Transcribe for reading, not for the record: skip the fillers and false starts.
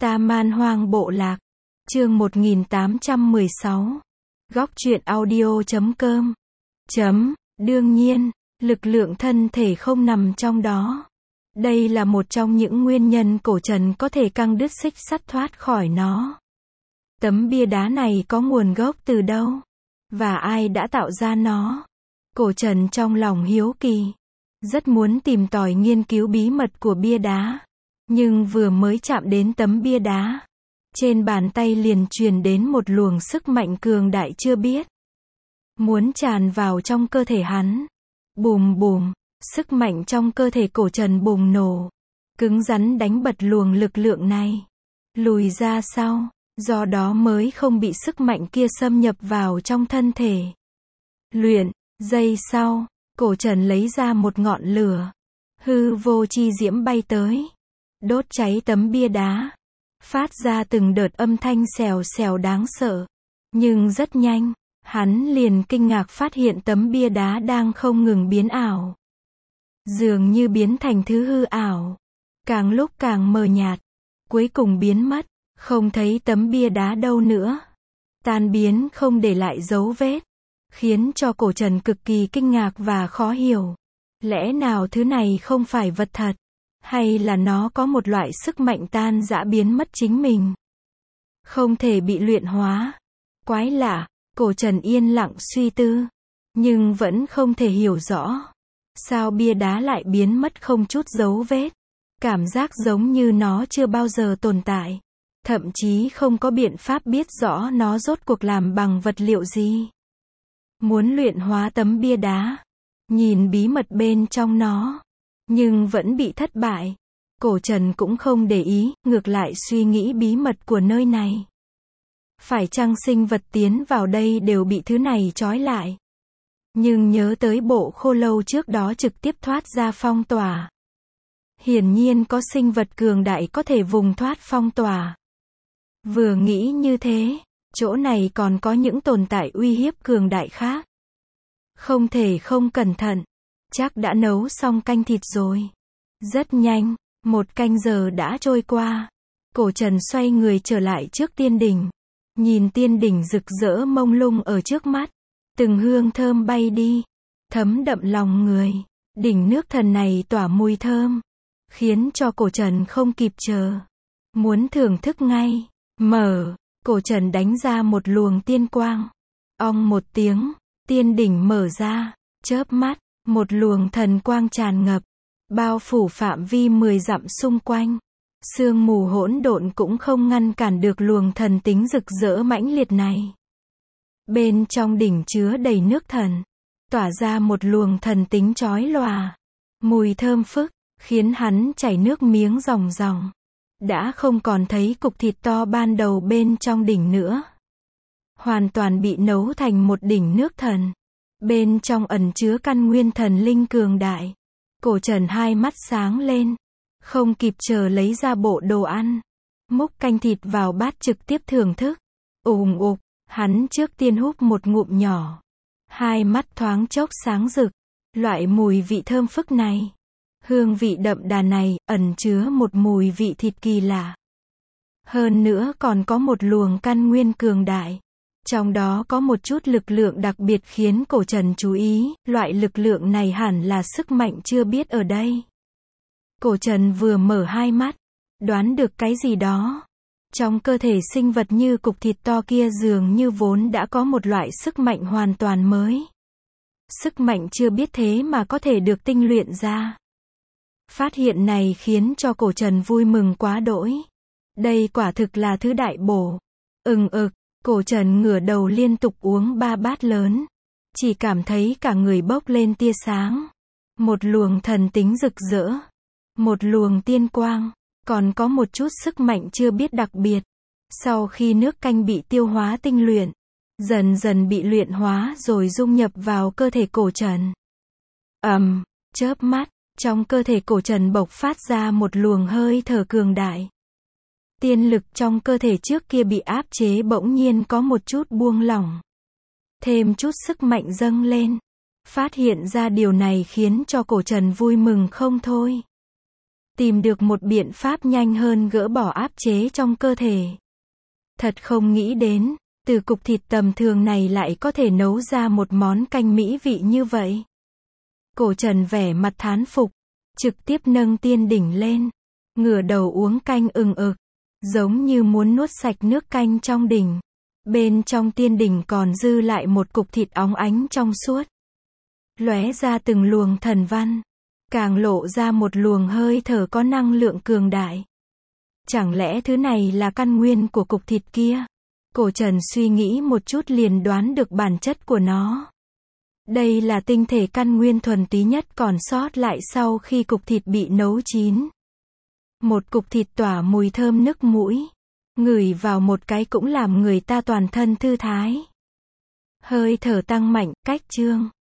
Ta Man Hoang Bộ Lạc. Chương 1816. Góc truyện audio.com. Đương nhiên, lực lượng thân thể không nằm trong đó. Đây là một trong những nguyên nhân cổ trần có thể căng đứt xích sắt thoát khỏi nó. Tấm bia đá này có nguồn gốc từ đâu? Và ai đã tạo ra nó? Cổ trần trong lòng hiếu kỳ. Rất muốn tìm tòi nghiên cứu bí mật của bia đá. Nhưng vừa mới chạm đến tấm bia đá, trên bàn tay liền truyền đến một luồng sức mạnh cường đại chưa biết. Muốn tràn vào trong cơ thể hắn. Bùm bùm, sức mạnh trong cơ thể cổ trần bùng nổ. Cứng rắn đánh bật luồng lực lượng này. Lùi ra sau, do đó mới không bị sức mạnh kia xâm nhập vào trong thân thể. Luyện, giây sau, cổ trần lấy ra một ngọn lửa. Hư vô chi diễm bay tới. Đốt cháy tấm bia đá. Phát ra từng đợt âm thanh xèo xèo đáng sợ. Nhưng rất nhanh, hắn liền kinh ngạc phát hiện tấm bia đá đang không ngừng biến ảo. Dường như biến thành thứ hư ảo. Càng lúc càng mờ nhạt. Cuối cùng biến mất. Không thấy tấm bia đá đâu nữa. Tan biến không để lại dấu vết. Khiến cho cổ trần cực kỳ kinh ngạc và khó hiểu. Lẽ nào thứ này không phải vật thật? Hay là nó có một loại sức mạnh tan rã biến mất chính mình? Không thể bị luyện hóa. Quái lạ, cổ trần yên lặng suy tư. Nhưng vẫn không thể hiểu rõ. Sao bia đá lại biến mất không chút dấu vết? Cảm giác giống như nó chưa bao giờ tồn tại. Thậm chí không có biện pháp biết rõ nó rốt cuộc làm bằng vật liệu gì. Muốn luyện hóa tấm bia đá. Nhìn bí mật bên trong nó. Nhưng vẫn bị thất bại. Cổ trần cũng không để ý, ngược lại suy nghĩ bí mật của nơi này. Phải chăng sinh vật tiến vào đây đều bị thứ này trói lại? Nhưng nhớ tới bộ khô lâu trước đó trực tiếp thoát ra phong tỏa. Hiển nhiên có sinh vật cường đại có thể vùng thoát phong tỏa. Vừa nghĩ như thế, chỗ này còn có những tồn tại uy hiếp cường đại khác. Không thể không cẩn thận. Chắc đã nấu xong canh thịt rồi. Rất nhanh, 1 canh giờ đã trôi qua. Cổ trần xoay người trở lại trước tiên đỉnh. Nhìn tiên đỉnh rực rỡ mông lung ở trước mắt. Từng hương thơm bay đi. Thấm đậm lòng người. Đỉnh nước thần này tỏa mùi thơm. Khiến cho cổ trần không kịp chờ. Muốn thưởng thức ngay. Mở. Cổ trần đánh ra một luồng tiên quang. Ong một tiếng. Tiên đỉnh mở ra. Chớp mắt. Một luồng thần quang tràn ngập, bao phủ phạm vi 10 dặm xung quanh. Sương mù hỗn độn cũng không ngăn cản được luồng thần tính rực rỡ mãnh liệt này. Bên trong đỉnh chứa đầy nước thần, tỏa ra một luồng thần tính chói lòa. Mùi thơm phức, khiến hắn chảy nước miếng ròng ròng. Đã không còn thấy cục thịt to ban đầu bên trong đỉnh nữa. Hoàn toàn bị nấu thành một đỉnh nước thần. Bên trong ẩn chứa căn nguyên thần linh cường đại. Cổ trần hai mắt sáng lên. Không kịp chờ lấy ra bộ đồ ăn. Múc canh thịt vào bát trực tiếp thưởng thức. Ùng ục, hắn trước tiên húp một ngụm nhỏ. Hai mắt thoáng chốc sáng rực. Loại mùi vị thơm phức này. Hương vị đậm đà này, ẩn chứa một mùi vị thịt kỳ lạ. Hơn nữa còn có một luồng căn nguyên cường đại. Trong đó có một chút lực lượng đặc biệt khiến cổ trần chú ý, loại lực lượng này hẳn là sức mạnh chưa biết ở đây. Cổ trần vừa mở hai mắt, đoán được cái gì đó. Trong cơ thể sinh vật như cục thịt to kia dường như vốn đã có một loại sức mạnh hoàn toàn mới. Sức mạnh chưa biết thế mà có thể được tinh luyện ra. Phát hiện này khiến cho cổ trần vui mừng quá đỗi. Đây quả thực là thứ đại bổ. Cổ trần ngửa đầu liên tục uống 3 bát lớn. Chỉ cảm thấy cả người bốc lên tia sáng. Một luồng thần tính rực rỡ. Một luồng tiên quang. Còn có một chút sức mạnh chưa biết đặc biệt. Sau khi nước canh bị tiêu hóa tinh luyện. Dần dần bị luyện hóa rồi dung nhập vào cơ thể cổ trần. Chớp mắt. Trong cơ thể cổ trần bộc phát ra một luồng hơi thở cường đại. Tiên lực trong cơ thể trước kia bị áp chế bỗng nhiên có một chút buông lỏng. Thêm chút sức mạnh dâng lên. Phát hiện ra điều này khiến cho cổ trần vui mừng không thôi. tìm được một biện pháp nhanh hơn gỡ bỏ áp chế trong cơ thể. Thật không nghĩ đến, từ cục thịt tầm thường này lại có thể nấu ra một món canh mỹ vị như vậy. Cổ Trần vẻ mặt thán phục, trực tiếp nâng tiên đỉnh lên, ngửa đầu uống canh ừng ực, giống như muốn nuốt sạch nước canh trong đỉnh. Bên trong tiên đỉnh còn dư lại một cục thịt óng ánh trong suốt, lóe ra từng luồng thần văn, càng lộ ra một luồng hơi thở có năng lượng cường đại. Chẳng lẽ thứ này là căn nguyên của cục thịt kia? Cổ Trần suy nghĩ một chút liền đoán được bản chất của nó. Đây là tinh thể căn nguyên thuần túy nhất còn sót lại sau khi cục thịt bị nấu chín. Một cục thịt tỏa mùi thơm nức mũi, ngửi vào một cái cũng làm người ta toàn thân thư thái. Hơi thở tăng mạnh, cách chương.